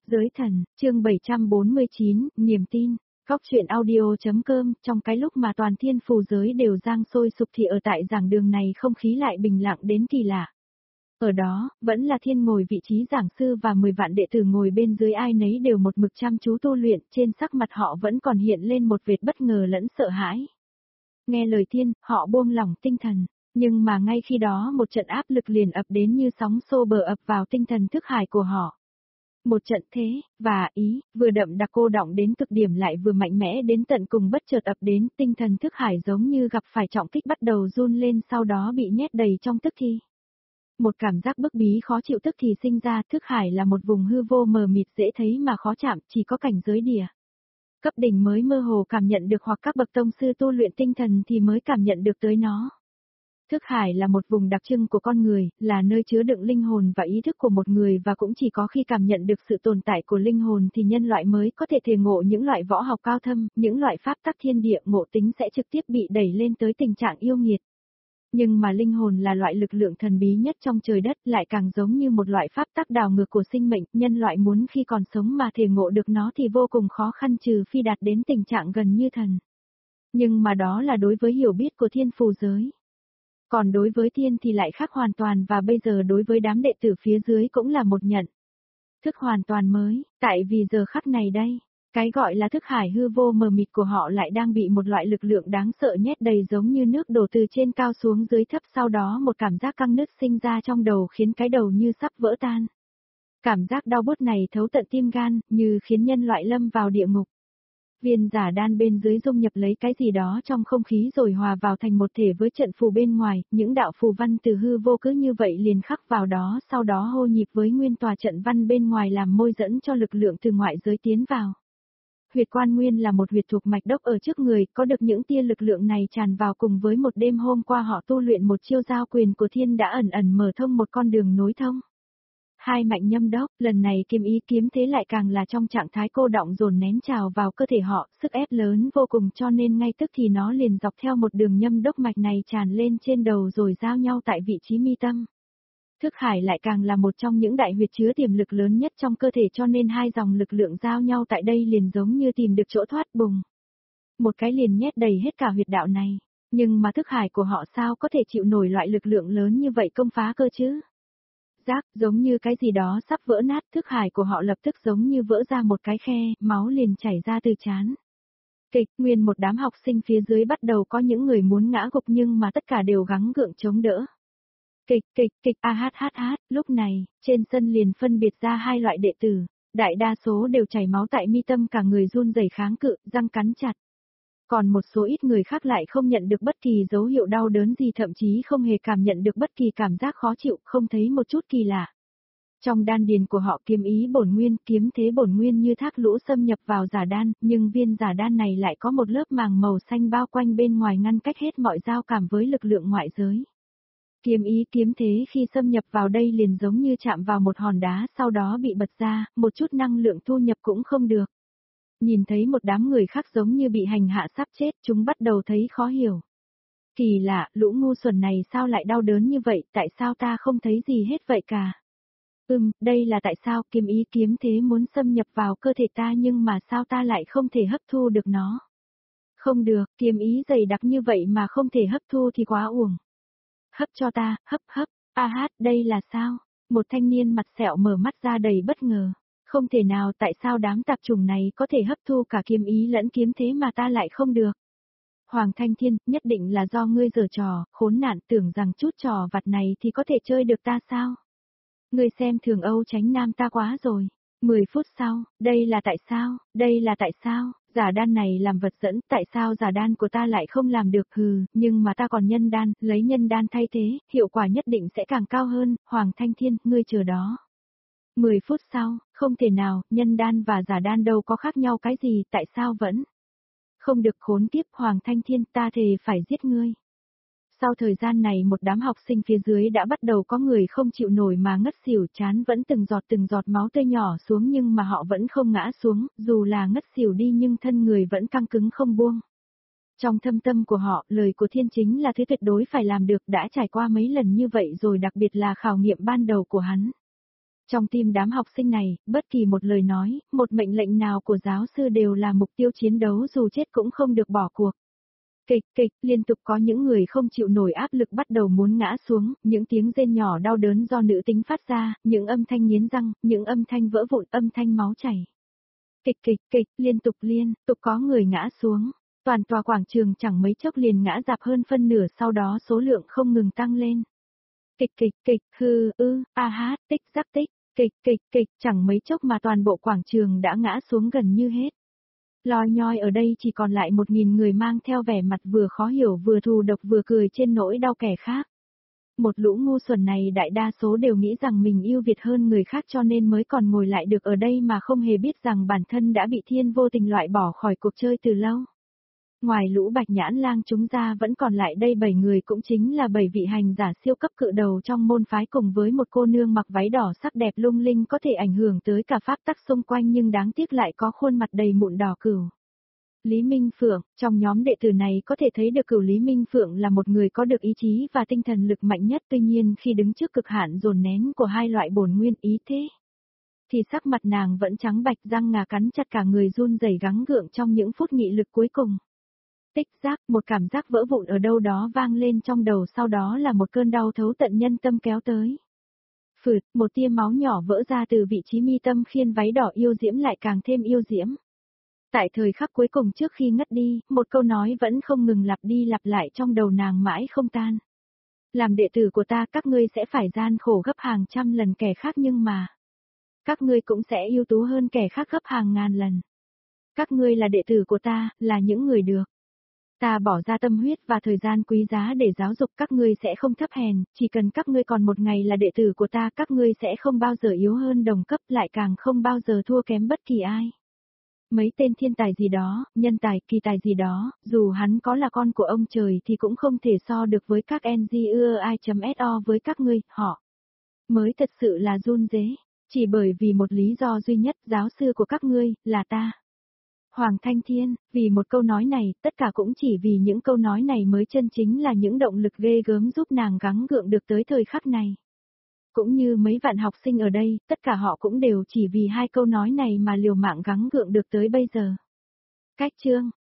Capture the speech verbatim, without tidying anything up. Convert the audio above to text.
Giới thần, chương bảy trăm bốn mươi chín, niềm tin. Góc truyện audio.com, trong cái lúc mà toàn thiên phù giới đều giang sôi sục thì ở tại giảng đường này không khí lại bình lặng đến kỳ lạ. Ở đó, vẫn là thiên ngồi vị trí giảng sư và mười vạn đệ tử ngồi bên dưới, ai nấy đều một mực chăm chú tu luyện, trên sắc mặt họ vẫn còn hiện lên một vệt bất ngờ lẫn sợ hãi. Nghe lời thiên, họ buông lỏng tinh thần, nhưng mà ngay khi đó một trận áp lực liền ập đến như sóng xô bờ ập vào tinh thần thức hải của họ. Một trận thế, và ý, vừa đậm đặc cô đọng đến cực điểm lại vừa mạnh mẽ đến tận cùng bất chợt ập đến, tinh thần thức hải giống như gặp phải trọng kích bắt đầu run lên, sau đó bị nhét đầy trong tức thì. Một cảm giác bức bí khó chịu tức thì sinh ra, thức hải là một vùng hư vô mờ mịt dễ thấy mà khó chạm, chỉ có cảnh giới địa cấp đỉnh mới mơ hồ cảm nhận được, hoặc các bậc tông sư tu luyện tinh thần thì mới cảm nhận được tới nó. Thức hải là một vùng đặc trưng của con người, là nơi chứa đựng linh hồn và ý thức của một người, và cũng chỉ có khi cảm nhận được sự tồn tại của linh hồn thì nhân loại mới có thể thể ngộ những loại võ học cao thâm, những loại pháp tắc thiên địa, ngộ tính sẽ trực tiếp bị đẩy lên tới tình trạng yêu nghiệt. Nhưng mà linh hồn là loại lực lượng thần bí nhất trong trời đất, lại càng giống như một loại pháp tắc đảo ngược của sinh mệnh, nhân loại muốn khi còn sống mà thể ngộ được nó thì vô cùng khó khăn, trừ phi đạt đến tình trạng gần như thần. Nhưng mà đó là đối với hiểu biết của thiên phù giới. Còn đối với thiên thì lại khác hoàn toàn, và bây giờ đối với đám đệ tử phía dưới cũng là một nhận thức hoàn toàn mới, tại vì giờ khắc này đây, cái gọi là thức hải hư vô mờ mịt của họ lại đang bị một loại lực lượng đáng sợ nhét đầy, giống như nước đổ từ trên cao xuống dưới thấp, sau đó một cảm giác căng nứt sinh ra trong đầu khiến cái đầu như sắp vỡ tan. Cảm giác đau buốt này thấu tận tim gan, như khiến nhân loại lâm vào địa ngục. Viên giả đan bên dưới dung nhập lấy cái gì đó trong không khí rồi hòa vào thành một thể với trận phù bên ngoài, những đạo phù văn từ hư vô cứ như vậy liền khắc vào đó, sau đó hô nhịp với nguyên tòa trận văn bên ngoài làm môi dẫn cho lực lượng từ ngoại giới tiến vào. Huyệt quan nguyên là một huyệt thuộc mạch đốc ở trước người, có được những tia lực lượng này tràn vào cùng với một đêm hôm qua họ tu luyện một chiêu giao quyền của thiên đã ẩn ẩn mở thông một con đường nối thông. Hai mạnh nhâm đốc, lần này kiếm ý kiếm thế lại càng là trong trạng thái cô đọng dồn nén trào vào cơ thể họ, sức ép lớn vô cùng, cho nên ngay tức thì nó liền dọc theo một đường nhâm đốc mạch này tràn lên trên đầu rồi giao nhau tại vị trí mi tâm. Thức hải lại càng là một trong những đại huyệt chứa tiềm lực lớn nhất trong cơ thể, cho nên hai dòng lực lượng giao nhau tại đây liền giống như tìm được chỗ thoát bùng. Một cái liền nhét đầy hết cả huyệt đạo này, nhưng mà thức hải của họ sao có thể chịu nổi loại lực lượng lớn như vậy công phá cơ chứ? Giác, giống như cái gì đó sắp vỡ nát, thức hải của họ lập tức giống như vỡ ra một cái khe, máu liền chảy ra từ trán. Kịch, nguyên một đám học sinh phía dưới bắt đầu có những người muốn ngã gục, nhưng mà tất cả đều gắng gượng chống đỡ. Kịch, kịch, kịch, a hát hát hát, lúc này, trên sân liền phân biệt ra hai loại đệ tử, đại đa số đều chảy máu tại mi tâm, cả người run rẩy kháng cự, răng cắn chặt. Còn một số ít người khác lại không nhận được bất kỳ dấu hiệu đau đớn gì, thậm chí không hề cảm nhận được bất kỳ cảm giác khó chịu, không thấy một chút kỳ lạ. Trong đan điền của họ kiếm ý bổn nguyên, kiếm thế bổn nguyên như thác lũ xâm nhập vào giả đan, nhưng viên giả đan này lại có một lớp màng màu xanh bao quanh bên ngoài ngăn cách hết mọi giao cảm với lực lượng ngoại giới. Kiếm ý kiếm thế khi xâm nhập vào đây liền giống như chạm vào một hòn đá, sau đó bị bật ra, một chút năng lượng thu nhập cũng không được. Nhìn thấy một đám người khác giống như bị hành hạ sắp chết, chúng bắt đầu thấy khó hiểu. Kỳ lạ, lũ ngu xuẩn này sao lại đau đớn như vậy, tại sao ta không thấy gì hết vậy cả? Ừm, đây là tại sao kiếm ý kiếm thế muốn xâm nhập vào cơ thể ta, nhưng mà sao ta lại không thể hấp thu được nó? Không được, kiếm ý dày đặc như vậy mà không thể hấp thu thì quá uổng. Hấp cho ta, hấp hấp, a hát, đây là sao? Một thanh niên mặt sẹo mở mắt ra đầy bất ngờ. Không thể nào, tại sao đám tạp chủng này có thể hấp thu cả kiếm ý lẫn kiếm thế mà ta lại không được? Hoàng Thanh Thiên, nhất định là do ngươi giở trò, khốn nạn, tưởng rằng chút trò vặt này thì có thể chơi được ta sao? Ngươi xem thường Âu Chánh Nam ta quá rồi. Mười phút sau, đây là tại sao, đây là tại sao, giả đan này làm vật dẫn, tại sao giả đan của ta lại không làm được, hừ, nhưng mà ta còn nhân đan, lấy nhân đan thay thế, hiệu quả nhất định sẽ càng cao hơn, Hoàng Thanh Thiên, ngươi chờ đó. Mười phút sau, không thể nào, nhân đan và giả đan đâu có khác nhau cái gì, tại sao vẫn không được, khốn kiếp, Hoàng Thanh Thiên, ta thề phải giết ngươi. Sau thời gian này một đám học sinh phía dưới đã bắt đầu có người không chịu nổi mà ngất xỉu, chán vẫn từng giọt từng giọt máu tươi nhỏ xuống, nhưng mà họ vẫn không ngã xuống, dù là ngất xỉu đi nhưng thân người vẫn căng cứng không buông. Trong thâm tâm của họ, lời của thiên chính là thứ tuyệt đối phải làm được, đã trải qua mấy lần như vậy rồi, đặc biệt là khảo nghiệm ban đầu của hắn. Trong tim đám học sinh này, bất kỳ một lời nói, một mệnh lệnh nào của giáo sư đều là mục tiêu chiến đấu dù chết cũng không được bỏ cuộc. Kịch kịch, liên tục có những người không chịu nổi áp lực bắt đầu muốn ngã xuống, những tiếng rên nhỏ đau đớn do nữ tính phát ra, những âm thanh nghiến răng, những âm thanh vỡ vụn, âm thanh máu chảy. Kịch kịch kịch, liên tục liên tục có người ngã xuống. Toàn tòa quảng trường chẳng mấy chốc liền ngã rạp hơn phân nửa, sau đó số lượng không ngừng tăng lên. Kịch kịch kịch, hư, ư, a hát, tích rắc tích, kịch kịch kịch, chẳng mấy chốc mà toàn bộ quảng trường đã ngã xuống gần như hết. Loi nhoi ở đây chỉ còn lại một nghìn người mang theo vẻ mặt vừa khó hiểu vừa thù độc vừa cười trên nỗi đau kẻ khác. Một lũ ngu xuẩn này đại đa số đều nghĩ rằng mình ưu việt hơn người khác cho nên mới còn ngồi lại được ở đây mà không hề biết rằng bản thân đã bị thiên vô tình loại bỏ khỏi cuộc chơi từ lâu. Ngoài lũ bạch nhãn lang chúng ra vẫn còn lại đây bảy người, cũng chính là bảy vị hành giả siêu cấp cự đầu trong môn phái cùng với một cô nương mặc váy đỏ sắc đẹp lung linh có thể ảnh hưởng tới cả pháp tắc xung quanh nhưng đáng tiếc lại có khuôn mặt đầy mụn đỏ cửu. Lý Minh Phượng, trong nhóm đệ tử này có thể thấy được cửu Lý Minh Phượng là một người có được ý chí và tinh thần lực mạnh nhất, tuy nhiên khi đứng trước cực hạn dồn nén của hai loại bổn nguyên ý thế, thì sắc mặt nàng vẫn trắng bạch, răng ngà cắn chặt, cả người run rẩy gắng gượng trong những phút nghị lực cuối cùng. Tích giác, một cảm giác vỡ vụn ở đâu đó vang lên trong đầu, sau đó là một cơn đau thấu tận nhân tâm kéo tới. Phượt, một tia máu nhỏ vỡ ra từ vị trí mi tâm khiến váy đỏ yêu diễm lại càng thêm yêu diễm. Tại thời khắc cuối cùng trước khi ngất đi, một câu nói vẫn không ngừng lặp đi lặp lại trong đầu nàng mãi không tan. Làm đệ tử của ta các ngươi sẽ phải gian khổ gấp hàng trăm lần kẻ khác nhưng mà các ngươi cũng sẽ ưu tú hơn kẻ khác gấp hàng ngàn lần. Các ngươi là đệ tử của ta, là những người được ta bỏ ra tâm huyết và thời gian quý giá để giáo dục, các ngươi sẽ không thấp hèn, chỉ cần các ngươi còn một ngày là đệ tử của ta các ngươi sẽ không bao giờ yếu hơn đồng cấp, lại càng không bao giờ thua kém bất kỳ ai. Mấy tên thiên tài gì đó, nhân tài, kỳ tài gì đó, dù hắn có là con của ông trời thì cũng không thể so được với các en giê i chấm so với các ngươi, họ mới thật sự là run rế, chỉ bởi vì một lý do duy nhất, giáo sư của các ngươi, là ta. Hoàng Thanh Thiên, vì một câu nói này, tất cả cũng chỉ vì những câu nói này mới chân chính là những động lực ghê gớm giúp nàng gắng gượng được tới thời khắc này. Cũng như mấy vạn học sinh ở đây, tất cả họ cũng đều chỉ vì hai câu nói này mà liều mạng gắng gượng được tới bây giờ. Cách chương